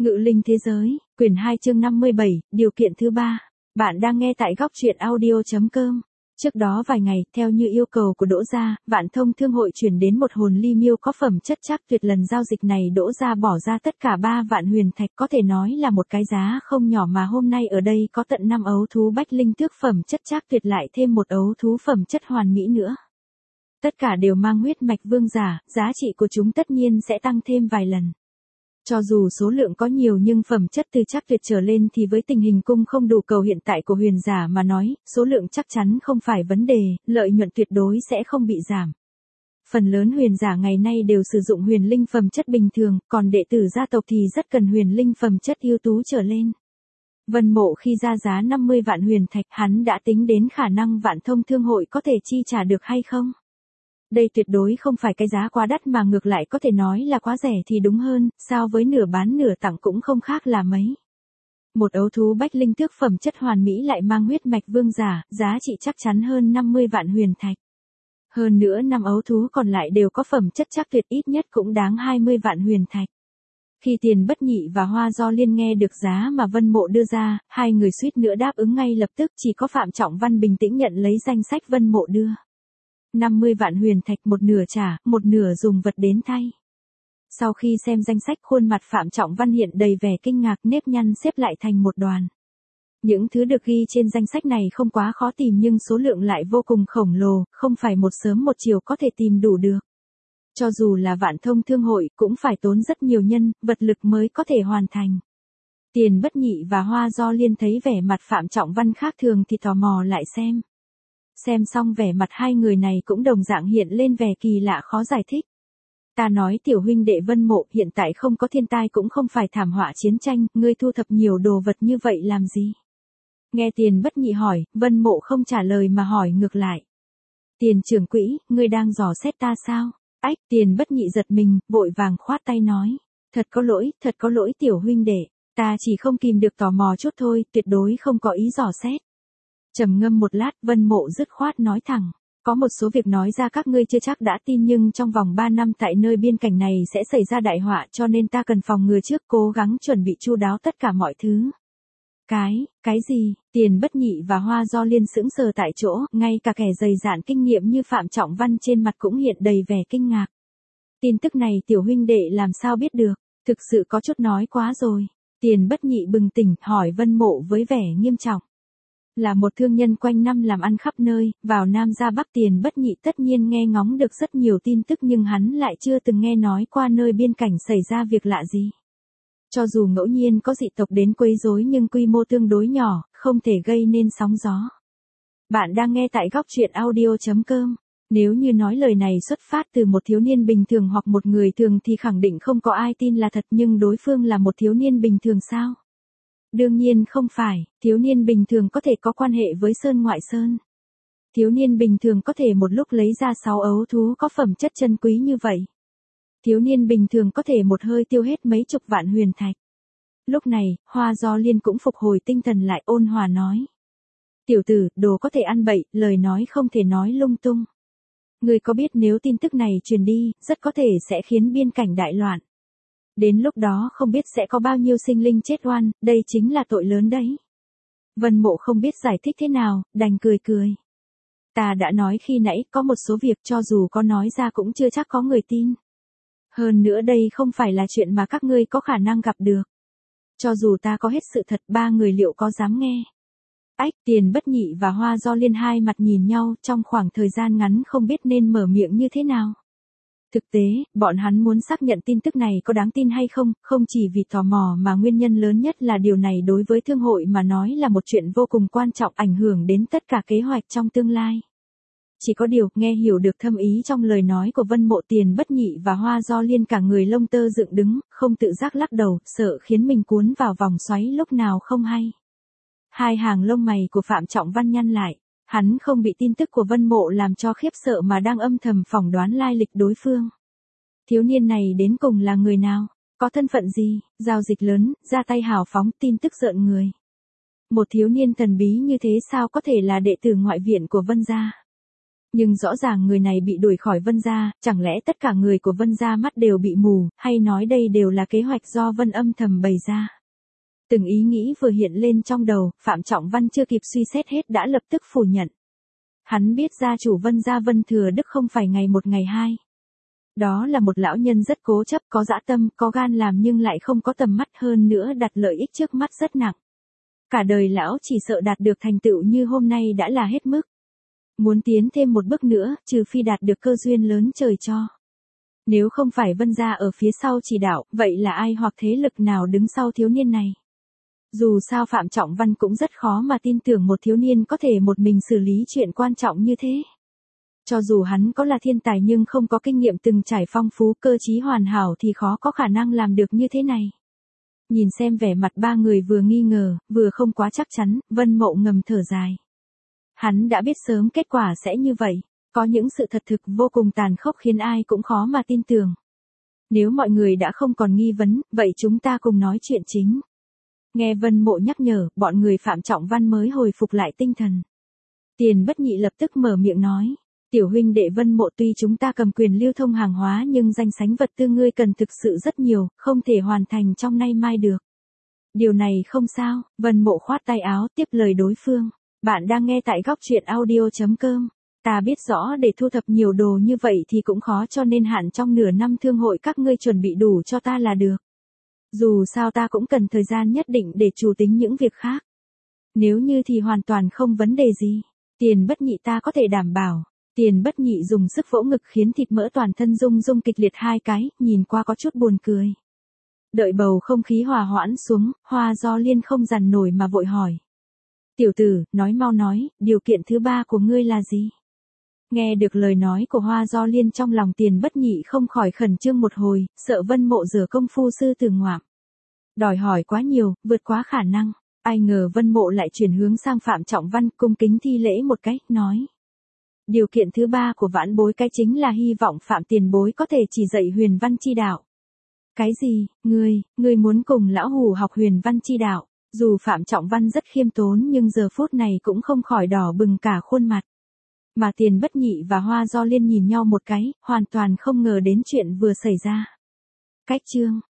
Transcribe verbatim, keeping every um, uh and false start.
Ngự linh thế giới, quyển hai chương năm mươi bảy, điều kiện thứ ba. Bạn đang nghe tại góc truyện audio chấm com. Trước đó vài ngày, theo như yêu cầu của Đỗ Gia, Vạn Thông Thương hội chuyển đến một hồn ly miêu có phẩm chất chắc tuyệt. Lần giao dịch này Đỗ Gia bỏ ra tất cả ba vạn huyền thạch, có thể nói là một cái giá không nhỏ, mà hôm nay ở đây có tận năm ấu thú bách linh tước phẩm chất chắc tuyệt, lại thêm một ấu thú phẩm chất hoàn mỹ nữa. Tất cả đều mang huyết mạch vương giả, giá trị của chúng tất nhiên sẽ tăng thêm vài lần. Cho dù số lượng có nhiều nhưng phẩm chất từ chắc tuyệt trở lên thì với tình hình cung không đủ cầu hiện tại của huyền giả mà nói, số lượng chắc chắn không phải vấn đề, lợi nhuận tuyệt đối sẽ không bị giảm. Phần lớn huyền giả ngày nay đều sử dụng huyền linh phẩm chất bình thường, còn đệ tử gia tộc thì rất cần huyền linh phẩm chất ưu tú trở lên. Vân Mộ khi ra giá năm mươi vạn huyền thạch, hắn đã tính đến khả năng Vạn Thông Thương hội có thể chi trả được hay không. Đây tuyệt đối không phải cái giá quá đắt, mà ngược lại có thể nói là quá rẻ thì đúng hơn, so với nửa bán nửa tặng cũng không khác là mấy. Một ấu thú bách linh tước phẩm chất hoàn mỹ lại mang huyết mạch vương giả, giá trị chắc chắn hơn năm mươi vạn huyền thạch. Hơn nữa năm ấu thú còn lại đều có phẩm chất chắc tuyệt, ít nhất cũng đáng hai mươi vạn huyền thạch. Khi Tiền Bất Nhị và Hoa Do Liên nghe được giá mà Vân Mộ đưa ra, hai người suýt nữa đáp ứng ngay lập tức, chỉ có Phạm Trọng Văn bình tĩnh nhận lấy danh sách Vân Mộ đưa. năm mươi vạn huyền thạch, một nửa trả, một nửa dùng vật đến thay. Sau khi xem danh sách, khuôn mặt Phạm Trọng Văn hiện đầy vẻ kinh ngạc, nếp nhăn xếp lại thành một đoàn. Những thứ được ghi trên danh sách này không quá khó tìm nhưng số lượng lại vô cùng khổng lồ, không phải một sớm một chiều có thể tìm đủ được. Cho dù là Vạn Thông Thương hội cũng phải tốn rất nhiều nhân, vật lực mới có thể hoàn thành. Tiền Bất Nhị và Hoa Do Liên thấy vẻ mặt Phạm Trọng Văn khác thường thì tò mò lại xem. Xem xong vẻ mặt hai người này cũng đồng dạng hiện lên vẻ kỳ lạ khó giải thích. Ta nói tiểu huynh đệ Vân Mộ, hiện tại không có thiên tai cũng không phải thảm họa chiến tranh, ngươi thu thập nhiều đồ vật như vậy làm gì? Nghe Tiền Bất Nhị hỏi, Vân Mộ không trả lời mà hỏi ngược lại. Tiền trưởng quỹ, ngươi đang dò xét ta sao? Ách, Tiền Bất Nhị giật mình, vội vàng khoát tay nói. Thật có lỗi, thật có lỗi tiểu huynh đệ, ta chỉ không kìm được tò mò chút thôi, tuyệt đối không có ý dò xét. Trầm ngâm một lát, Vân Mộ dứt khoát nói thẳng, có một số việc nói ra các ngươi chưa chắc đã tin, nhưng trong vòng ba năm tại nơi biên cảnh này sẽ xảy ra đại họa, cho nên ta cần phòng ngừa trước, cố gắng chuẩn bị chu đáo tất cả mọi thứ. Cái, cái gì? Tiền Bất Nhị và Hoa Do Liên sững sờ tại chỗ, ngay cả kẻ dày dạn kinh nghiệm như Phạm Trọng Văn trên mặt cũng hiện đầy vẻ kinh ngạc. Tin tức này tiểu huynh đệ làm sao biết được, thực sự có chút nói quá rồi. Tiền Bất Nhị bừng tỉnh, hỏi Vân Mộ với vẻ nghiêm trọng. Là một thương nhân quanh năm làm ăn khắp nơi, vào Nam ra Bắc, Tiền Bất Nhị tất nhiên nghe ngóng được rất nhiều tin tức, nhưng hắn lại chưa từng nghe nói qua nơi biên cảnh xảy ra việc lạ gì. Cho dù ngẫu nhiên có dị tộc đến quấy rối nhưng quy mô tương đối nhỏ, không thể gây nên sóng gió. Bạn đang nghe tại góc truyện audio chấm com. Nếu như nói lời này xuất phát từ một thiếu niên bình thường hoặc một người thường thì khẳng định không có ai tin là thật, nhưng đối phương là một thiếu niên bình thường sao? Đương nhiên không phải, thiếu niên bình thường có thể có quan hệ với Sơn Ngoại Sơn. Thiếu niên bình thường có thể một lúc lấy ra sáu ấu thú có phẩm chất chân quý như vậy. Thiếu niên bình thường có thể một hơi tiêu hết mấy chục vạn huyền thạch. Lúc này, Hoa Do Liên cũng phục hồi tinh thần lại, ôn hòa nói. Tiểu tử, đồ có thể ăn bậy, lời nói không thể nói lung tung. Người có biết nếu tin tức này truyền đi, rất có thể sẽ khiến biên cảnh đại loạn. Đến lúc đó không biết sẽ có bao nhiêu sinh linh chết oan, đây chính là tội lớn đấy. Vân Mộ không biết giải thích thế nào, đành cười cười. Ta đã nói khi nãy, có một số việc cho dù có nói ra cũng chưa chắc có người tin. Hơn nữa đây không phải là chuyện mà các ngươi có khả năng gặp được. Cho dù ta có hết sự thật, ba người liệu có dám nghe? Ách, Tiền Bất Nhị và Hoa Do Liên hai mặt nhìn nhau, trong khoảng thời gian ngắn không biết nên mở miệng như thế nào. Thực tế, bọn hắn muốn xác nhận tin tức này có đáng tin hay không, không chỉ vì tò mò mà nguyên nhân lớn nhất là điều này đối với thương hội mà nói là một chuyện vô cùng quan trọng, ảnh hưởng đến tất cả kế hoạch trong tương lai. Chỉ có điều, nghe hiểu được thâm ý trong lời nói của Vân Mộ, Tiền Bất Nhị và Hoa Do Liên cả người lông tơ dựng đứng, không tự giác lắc đầu, sợ khiến mình cuốn vào vòng xoáy lúc nào không hay. Hai hàng lông mày của Phạm Trọng Văn nhăn lại. Hắn không bị tin tức của Vân Mộ làm cho khiếp sợ mà đang âm thầm phỏng đoán lai lịch đối phương. Thiếu niên này đến cùng là người nào? Có thân phận gì? Giao dịch lớn, ra tay hào phóng, tin tức rợn người. Một thiếu niên thần bí như thế sao có thể là đệ tử ngoại viện của Vân gia? Nhưng rõ ràng người này bị đuổi khỏi Vân gia, chẳng lẽ tất cả người của Vân gia mắt đều bị mù, hay nói đây đều là kế hoạch do Vân âm thầm bày ra. Từng ý nghĩ vừa hiện lên trong đầu, Phạm Trọng Văn chưa kịp suy xét hết đã lập tức phủ nhận. Hắn biết gia chủ Vân gia Vân Thừa Đức không phải ngày một ngày hai. Đó là một lão nhân rất cố chấp, có dã tâm, có gan làm nhưng lại không có tầm mắt, hơn nữa đặt lợi ích trước mắt rất nặng. Cả đời lão chỉ sợ đạt được thành tựu như hôm nay đã là hết mức. Muốn tiến thêm một bước nữa, trừ phi đạt được cơ duyên lớn trời cho. Nếu không phải Vân gia ở phía sau chỉ đạo, vậy là ai hoặc thế lực nào đứng sau thiếu niên này? Dù sao Phạm Trọng Văn cũng rất khó mà tin tưởng một thiếu niên có thể một mình xử lý chuyện quan trọng như thế. Cho dù hắn có là thiên tài nhưng không có kinh nghiệm từng trải phong phú, cơ trí hoàn hảo thì khó có khả năng làm được như thế này. Nhìn xem vẻ mặt ba người vừa nghi ngờ, vừa không quá chắc chắn, Vân Mộ ngầm thở dài. Hắn đã biết sớm kết quả sẽ như vậy, có những sự thật thực vô cùng tàn khốc khiến ai cũng khó mà tin tưởng. Nếu mọi người đã không còn nghi vấn, vậy chúng ta cùng nói chuyện chính. Nghe Vân Mộ nhắc nhở, bọn người Phạm Trọng Văn mới hồi phục lại tinh thần. Tiền Bất Nhị lập tức mở miệng nói. Tiểu huynh đệ Vân Mộ, tuy chúng ta cầm quyền lưu thông hàng hóa nhưng danh sánh vật tư ngươi cần thực sự rất nhiều, không thể hoàn thành trong nay mai được. Điều này không sao, Vân Mộ khoát tay áo tiếp lời đối phương. Bạn đang nghe tại góc truyện audio chấm com. Ta biết rõ để thu thập nhiều đồ như vậy thì cũng khó, cho nên hạn trong nửa năm thương hội các ngươi chuẩn bị đủ cho ta là được. Dù sao ta cũng cần thời gian nhất định để chủ tính những việc khác. Nếu như thì hoàn toàn không vấn đề gì. Tiền Bất Nhị, ta có thể đảm bảo. Tiền Bất Nhị dùng sức vỗ ngực khiến thịt mỡ toàn thân rung rung kịch liệt hai cái, nhìn qua có chút buồn cười. Đợi bầu không khí hòa hoãn xuống, Hoa Do Liên không dằn nổi mà vội hỏi. Tiểu tử, nói mau nói, điều kiện thứ ba của ngươi là gì? Nghe được lời nói của Hoa Do Liên, trong lòng Tiền Bất Nhị không khỏi khẩn trương một hồi, sợ Vân Mộ giở công phu sư tử ngoạm. Đòi hỏi quá nhiều, vượt quá khả năng. Ai ngờ Vân Mộ lại chuyển hướng sang Phạm Trọng Văn, cung kính thi lễ một cái, nói. Điều kiện thứ ba của vãn bối cái chính là hy vọng Phạm tiền bối có thể chỉ dạy huyền văn chi đạo. Cái gì, ngươi, ngươi muốn cùng lão hủ học huyền văn chi đạo? Dù Phạm Trọng Văn rất khiêm tốn nhưng giờ phút này cũng không khỏi đỏ bừng cả khuôn mặt. Mà Tiền Bất Nhị và Hoa Do Liên nhìn nhau một cái, hoàn toàn không ngờ đến chuyện vừa xảy ra. Cách chương